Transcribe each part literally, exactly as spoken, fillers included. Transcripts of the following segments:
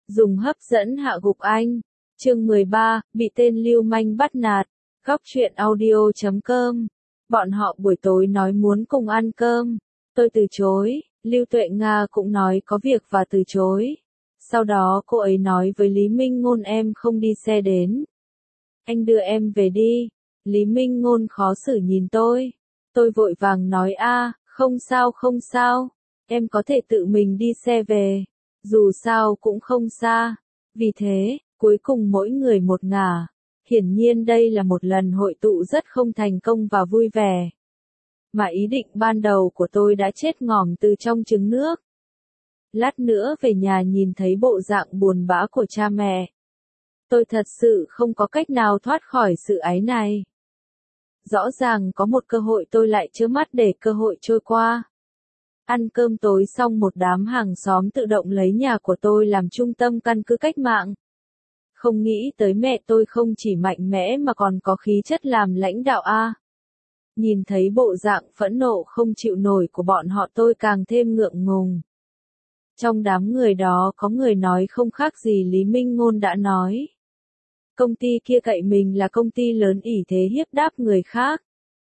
Dùng hấp dẫn hạ gục anh. Chương mười ba, bị tên lưu manh bắt nạt. Góc truyện audio chấm com. Bọn họ buổi tối nói muốn cùng ăn cơm. Tôi từ chối, Lưu Tuệ Nga cũng nói có việc và từ chối. Sau đó cô ấy nói với Lý Minh Ngôn em không đi xe đến. Anh đưa em về đi. Lý Minh Ngôn khó xử nhìn tôi. Tôi vội vàng nói a, không sao không sao. Em có thể tự mình đi xe về. Dù sao cũng không xa. Vì thế, cuối cùng mỗi người một ngả. Hiển nhiên đây là một lần hội tụ rất không thành công và vui vẻ. Mà ý định ban đầu của tôi đã chết ngòm từ trong trứng nước. Lát nữa về nhà nhìn thấy bộ dạng buồn bã của cha mẹ. Tôi thật sự không có cách nào thoát khỏi sự áy này. Rõ ràng có một cơ hội tôi lại trơ mắt để cơ hội trôi qua. Ăn cơm tối xong một đám hàng xóm tự động lấy nhà của tôi làm trung tâm căn cứ cách mạng. Không nghĩ tới mẹ tôi không chỉ mạnh mẽ mà còn có khí chất làm lãnh đạo a. Nhìn thấy bộ dạng phẫn nộ không chịu nổi của bọn họ tôi càng thêm ngượng ngùng. Trong đám người đó có người nói không khác gì Lý Minh Ngôn đã nói. Công ty kia cậy mình là công ty lớn ỷ thế hiếp đáp người khác.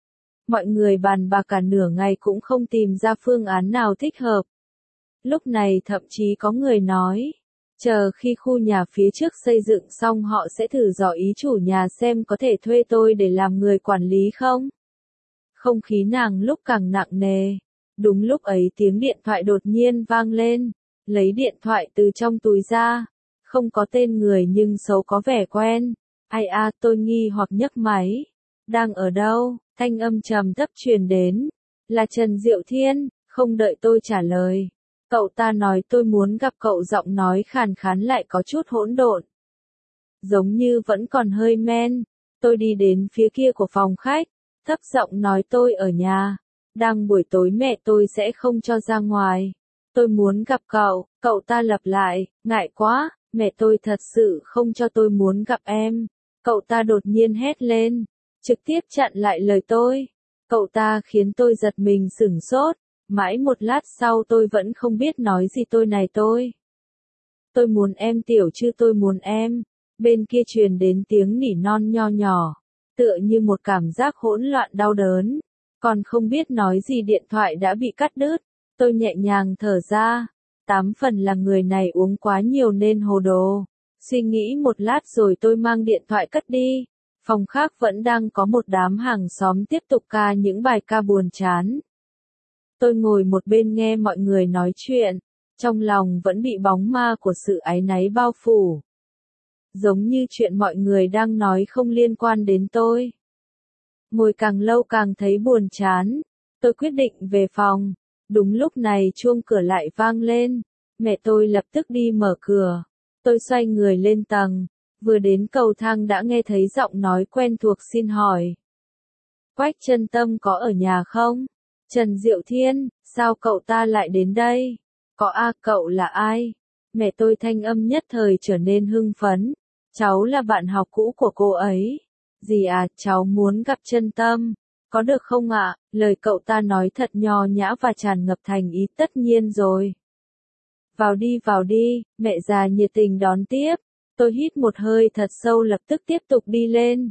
Mọi người bàn bạc cả nửa ngày cũng không tìm ra phương án nào thích hợp. Lúc này thậm chí có người nói, chờ khi khu nhà phía trước xây dựng xong họ sẽ thử dò ý chủ nhà xem có thể thuê tôi để làm người quản lý không. Không khí nàng lúc càng nặng nề. Đúng lúc ấy tiếng điện thoại đột nhiên vang lên. Lấy điện thoại từ trong túi ra. Không có tên người nhưng xấu có vẻ quen. Ai a, tôi nghi hoặc nhấc máy. Đang ở đâu? Thanh âm trầm thấp truyền đến. Là Trần Diệu Thiên. Không đợi tôi trả lời. Cậu ta nói tôi muốn gặp cậu, giọng nói khàn khàn lại có chút hỗn độn. Giống như vẫn còn hơi men. Tôi đi đến phía kia của phòng khách. Thấp giọng nói tôi ở nhà. Đang buổi tối mẹ tôi sẽ không cho ra ngoài. Tôi muốn gặp cậu. Cậu ta lặp lại. Ngại quá. Mẹ tôi thật sự không cho tôi muốn gặp em. Cậu ta đột nhiên hét lên. Trực tiếp chặn lại lời tôi. Cậu ta khiến tôi giật mình sửng sốt. Mãi một lát sau tôi vẫn không biết nói gì tôi này tôi. Tôi muốn em tiểu chứ tôi muốn em. Bên kia truyền đến tiếng nỉ non nho nhỏ. Tựa như một cảm giác hỗn loạn đau đớn. Còn không biết nói gì điện thoại đã bị cắt đứt. Tôi nhẹ nhàng thở ra. Tám phần là người này uống quá nhiều nên hồ đồ. Suy nghĩ một lát rồi tôi mang điện thoại cất đi. Phòng khác vẫn đang có một đám hàng xóm tiếp tục ca những bài ca buồn chán. Tôi ngồi một bên nghe mọi người nói chuyện. Trong lòng vẫn bị bóng ma của sự áy náy bao phủ. Giống như chuyện mọi người đang nói không liên quan đến tôi. Ngồi càng lâu càng thấy buồn chán. Tôi quyết định về phòng. Đúng lúc này chuông cửa lại vang lên. Mẹ tôi lập tức đi mở cửa. Tôi xoay người lên tầng. Vừa đến cầu thang đã nghe thấy giọng nói quen thuộc xin hỏi. Quách Chân Tâm có ở nhà không? Trần Diệu Thiên, sao cậu ta lại đến đây? Có a, cậu là ai? Mẹ tôi thanh âm nhất thời trở nên hưng phấn. Cháu là bạn học cũ của cô ấy. Dì à, cháu muốn gặp Chân Tâm. Có được không ạ? Lời cậu ta nói thật nho nhã và tràn ngập thành ý, tất nhiên rồi. Vào đi vào đi, mẹ già nhiệt tình đón tiếp. Tôi hít một hơi thật sâu lập tức tiếp tục đi lên.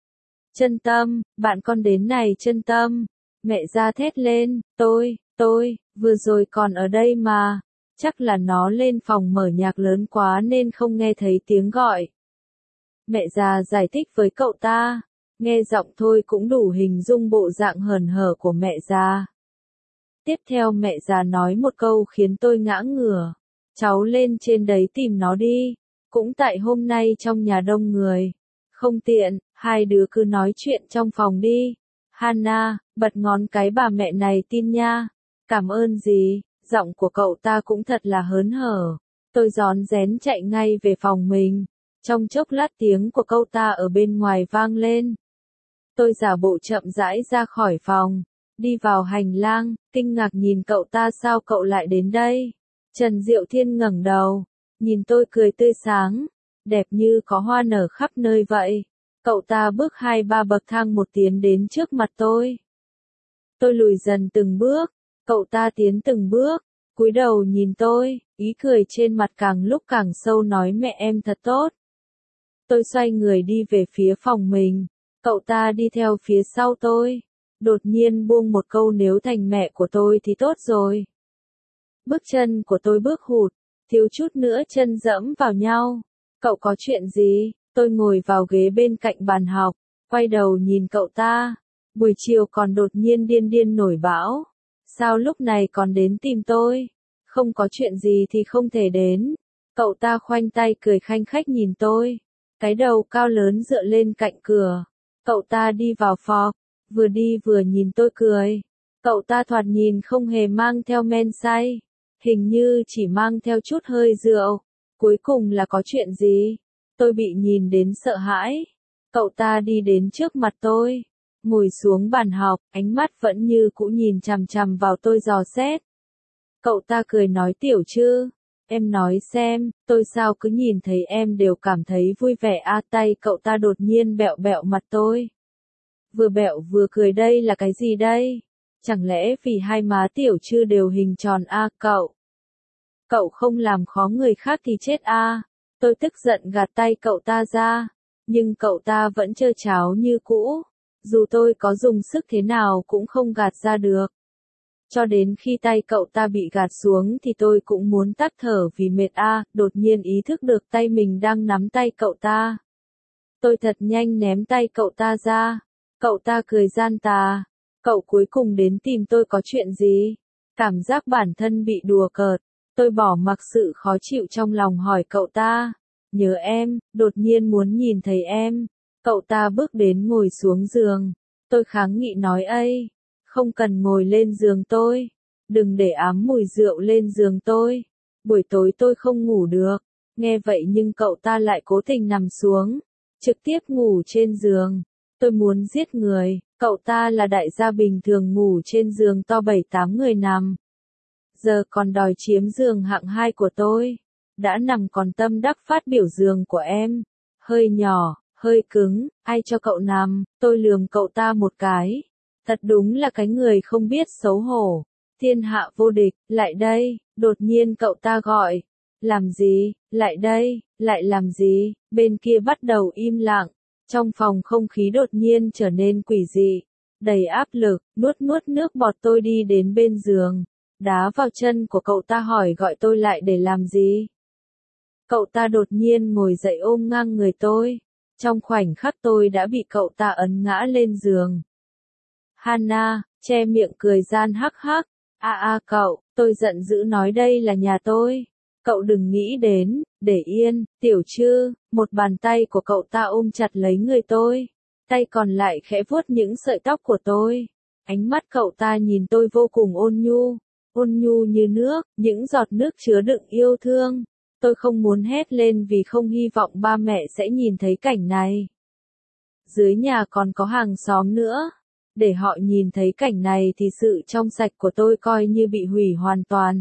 Chân Tâm, bạn con đến này Chân Tâm. Mẹ già thét lên, tôi, tôi, vừa rồi còn ở đây mà. Chắc là nó lên phòng mở nhạc lớn quá nên không nghe thấy tiếng gọi. Mẹ già giải thích với cậu ta. Nghe giọng thôi cũng đủ hình dung bộ dạng hờn hở của mẹ già. Tiếp theo mẹ già nói một câu khiến tôi ngã ngửa. Cháu lên trên đấy tìm nó đi. Cũng tại hôm nay trong nhà đông người. Không tiện, hai đứa cứ nói chuyện trong phòng đi. Hana, bật ngón cái bà mẹ này tin nha. Cảm ơn dì, giọng của cậu ta cũng thật là hớn hở. Tôi rón rén chạy ngay về phòng mình. Trong chốc lát tiếng của cậu ta ở bên ngoài vang lên. Tôi giả bộ chậm rãi ra khỏi phòng. Đi vào hành lang, kinh ngạc nhìn cậu ta sao cậu lại đến đây. Trần Diệu Thiên ngẩng đầu. Nhìn tôi cười tươi sáng. Đẹp như có hoa nở khắp nơi vậy. Cậu ta bước hai ba bậc thang một tiến đến trước mặt tôi. Tôi lùi dần từng bước. Cậu ta tiến từng bước. Cúi đầu nhìn tôi. Ý cười trên mặt càng lúc càng sâu nói mẹ em thật tốt. Tôi xoay người đi về phía phòng mình. Cậu ta đi theo phía sau tôi. Đột nhiên buông một câu nếu thành mẹ của tôi thì tốt rồi. Bước chân của tôi bước hụt, thiếu chút nữa chân dẫm vào nhau. Cậu có chuyện gì? Tôi ngồi vào ghế bên cạnh bàn học, quay đầu nhìn cậu ta. Buổi chiều còn đột nhiên điên điên nổi bão. Sao lúc này còn đến tìm tôi? Không có chuyện gì thì không thể đến. Cậu ta khoanh tay cười khanh khách nhìn tôi. Cái đầu cao lớn dựa lên cạnh cửa. Cậu ta đi vào phòng, vừa đi vừa nhìn tôi cười. Cậu ta thoạt nhìn không hề mang theo men say. Hình như chỉ mang theo chút hơi rượu. Cuối cùng là có chuyện gì? Tôi bị nhìn đến sợ hãi. Cậu ta đi đến trước mặt tôi. Ngồi xuống bàn học, ánh mắt vẫn như cũ nhìn chằm chằm vào tôi dò xét. Cậu ta cười nói Tiểu Trư, em nói xem, tôi sao cứ nhìn thấy em đều cảm thấy vui vẻ a tay cậu ta đột nhiên bẹo bẹo mặt tôi. Vừa bẹo vừa cười đây là cái gì đây? Chẳng lẽ vì hai má Tiểu Trư đều hình tròn a cậu? Cậu không làm khó người khác thì chết a. Tôi tức giận gạt tay cậu ta ra, nhưng cậu ta vẫn trơ tráo như cũ. Dù tôi có dùng sức thế nào cũng không gạt ra được. Cho đến khi tay cậu ta bị gạt xuống thì tôi cũng muốn tắt thở vì mệt a, đột nhiên ý thức được tay mình đang nắm tay cậu ta. Tôi thật nhanh ném tay cậu ta ra. Cậu ta cười gian tà. Cậu cuối cùng đến tìm tôi có chuyện gì? Cảm giác bản thân bị đùa cợt. Tôi bỏ mặc sự khó chịu trong lòng hỏi cậu ta. Nhớ em, đột nhiên muốn nhìn thấy em. Cậu ta bước đến ngồi xuống giường. Tôi kháng nghị nói ây, không cần ngồi lên giường tôi. Đừng để ám mùi rượu lên giường tôi. Buổi tối tôi không ngủ được. Nghe vậy nhưng cậu ta lại cố tình nằm xuống. Trực tiếp ngủ trên giường. Tôi muốn giết người. Cậu ta là đại gia bình thường ngủ trên giường to bảy tám người nằm. Giờ còn đòi chiếm giường hạng hai của tôi. Đã nằm còn tâm đắc phát biểu giường của em. Hơi nhỏ, hơi cứng, ai cho cậu nằm, tôi lườm cậu ta một cái. Thật đúng là cái người không biết xấu hổ. Thiên hạ vô địch, lại đây, đột nhiên cậu ta gọi. Làm gì, lại đây, lại làm gì, bên kia bắt đầu im lặng. Trong phòng không khí đột nhiên trở nên quỷ dị, đầy áp lực, nuốt nuốt nước bọt tôi đi đến bên giường. Đá vào chân của cậu ta hỏi gọi tôi lại để làm gì. Cậu ta đột nhiên ngồi dậy ôm ngang người tôi. Trong khoảnh khắc tôi đã bị cậu ta ấn ngã lên giường. Hana, che miệng cười gian hắc hắc. A a cậu, tôi giận dữ nói đây là nhà tôi. Cậu đừng nghĩ đến, để yên, Tiểu Trư. Một bàn tay của cậu ta ôm chặt lấy người tôi. Tay còn lại khẽ vuốt những sợi tóc của tôi. Ánh mắt cậu ta nhìn tôi vô cùng ôn nhu. Ôn nhu như nước, những giọt nước chứa đựng yêu thương. Tôi không muốn hét lên vì không hy vọng ba mẹ sẽ nhìn thấy cảnh này. Dưới nhà còn có hàng xóm nữa. Để họ nhìn thấy cảnh này thì sự trong sạch của tôi coi như bị hủy hoàn toàn.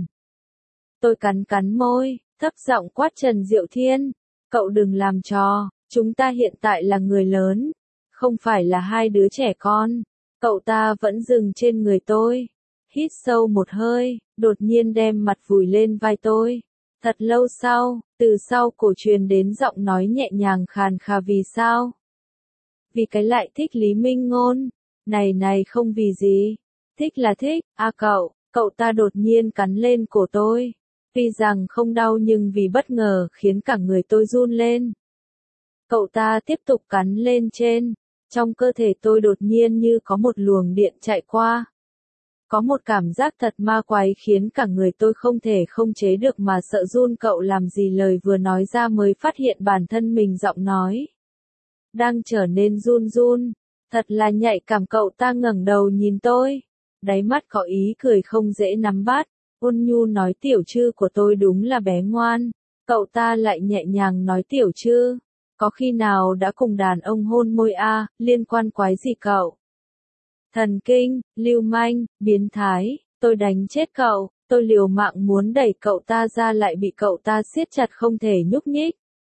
Tôi cắn cắn môi, thấp giọng quát Trần Diệu Thiên. Cậu đừng làm trò, chúng ta hiện tại là người lớn. Không phải là hai đứa trẻ con. Cậu ta vẫn dừng trên người tôi. Hít sâu một hơi, đột nhiên đem mặt vùi lên vai tôi. Thật lâu sau, từ sau cổ truyền đến giọng nói nhẹ nhàng khàn khà vì sao? Vì cái lại thích Lý Minh Ngôn. Này này không vì gì. Thích là thích, à cậu, cậu ta đột nhiên cắn lên cổ tôi. Tuy rằng không đau nhưng vì bất ngờ khiến cả người tôi run lên. Cậu ta tiếp tục cắn lên trên. Trong cơ thể tôi đột nhiên như có một luồng điện chạy qua. Có một cảm giác thật ma quái khiến cả người tôi không thể không chế được mà sợ run. Cậu làm gì lời vừa nói ra mới phát hiện bản thân mình giọng nói đang trở nên run run. Thật là nhạy cảm. Cậu ta ngẩng đầu nhìn tôi. Đáy mắt có ý cười không dễ nắm bắt. Ôn nhu nói Tiểu Trư của tôi đúng là bé ngoan. Cậu ta lại nhẹ nhàng nói Tiểu Trư. Có khi nào đã cùng đàn ông hôn môi a, liên quan quái gì cậu? Thần kinh, lưu manh, biến thái, tôi đánh chết cậu. Tôi liều mạng muốn đẩy cậu ta ra lại bị cậu ta siết chặt không thể nhúc nhích.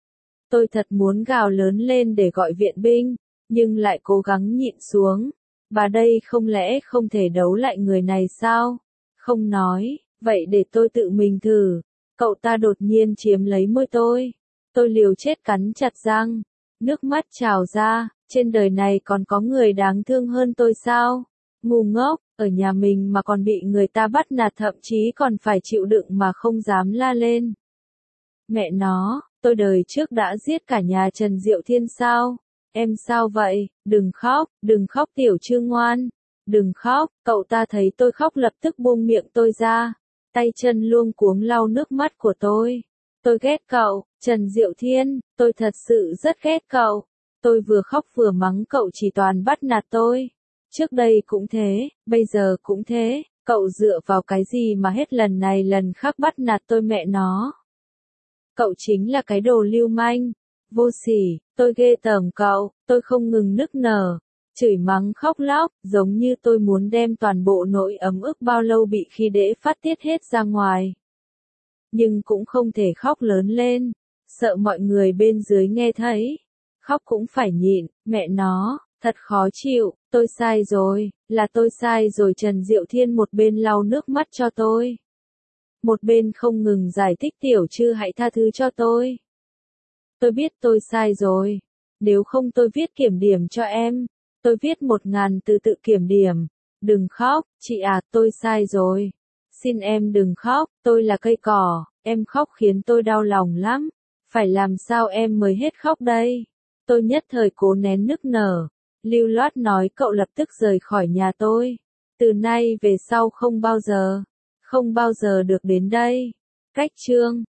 Tôi thật muốn gào lớn lên để gọi viện binh, nhưng lại cố gắng nhịn xuống. Bà đây không lẽ không thể đấu lại người này sao? Không nói, vậy để tôi tự mình thử. Cậu ta đột nhiên chiếm lấy môi tôi. Tôi liều chết cắn chặt răng. Nước mắt trào ra, trên đời này còn có người đáng thương hơn tôi sao? Ngu ngốc, ở nhà mình mà còn bị người ta bắt nạt thậm chí còn phải chịu đựng mà không dám la lên. Mẹ nó, tôi đời trước đã giết cả nhà Trần Diệu Thiên sao? Em sao vậy? Đừng khóc, đừng khóc tiểu Trư ngoan. Đừng khóc, cậu ta thấy tôi khóc lập tức buông miệng tôi ra. Tay chân luống cuống lau nước mắt của tôi. Tôi ghét cậu, Trần Diệu Thiên, tôi thật sự rất ghét cậu. Tôi vừa khóc vừa mắng cậu chỉ toàn bắt nạt tôi. Trước đây cũng thế, bây giờ cũng thế, cậu dựa vào cái gì mà hết lần này lần khác bắt nạt tôi mẹ nó. Cậu chính là cái đồ lưu manh, vô sỉ, tôi ghê tởm cậu, tôi không ngừng nức nở, chửi mắng khóc lóc, giống như tôi muốn đem toàn bộ nỗi ấm ức bao lâu bị khi dễ phát tiết hết ra ngoài. Nhưng cũng không thể khóc lớn lên, sợ mọi người bên dưới nghe thấy. Khóc cũng phải nhịn, mẹ nó, thật khó chịu, tôi sai rồi, là tôi sai rồi. Trần Diệu Thiên một bên lau nước mắt cho tôi, một bên không ngừng giải thích tiểu Trư hãy tha thứ cho tôi. Tôi biết tôi sai rồi, nếu không tôi viết kiểm điểm cho em, tôi viết một ngàn từ tự kiểm điểm. Đừng khóc, chị à, tôi sai rồi. Xin em đừng khóc, tôi là cây cỏ, em khóc khiến tôi đau lòng lắm. Phải làm sao em mới hết khóc đây? Tôi nhất thời cố nén nức nở. Lưu loát nói cậu lập tức rời khỏi nhà tôi. Từ nay về sau không bao giờ, không bao giờ được đến đây. Cách chương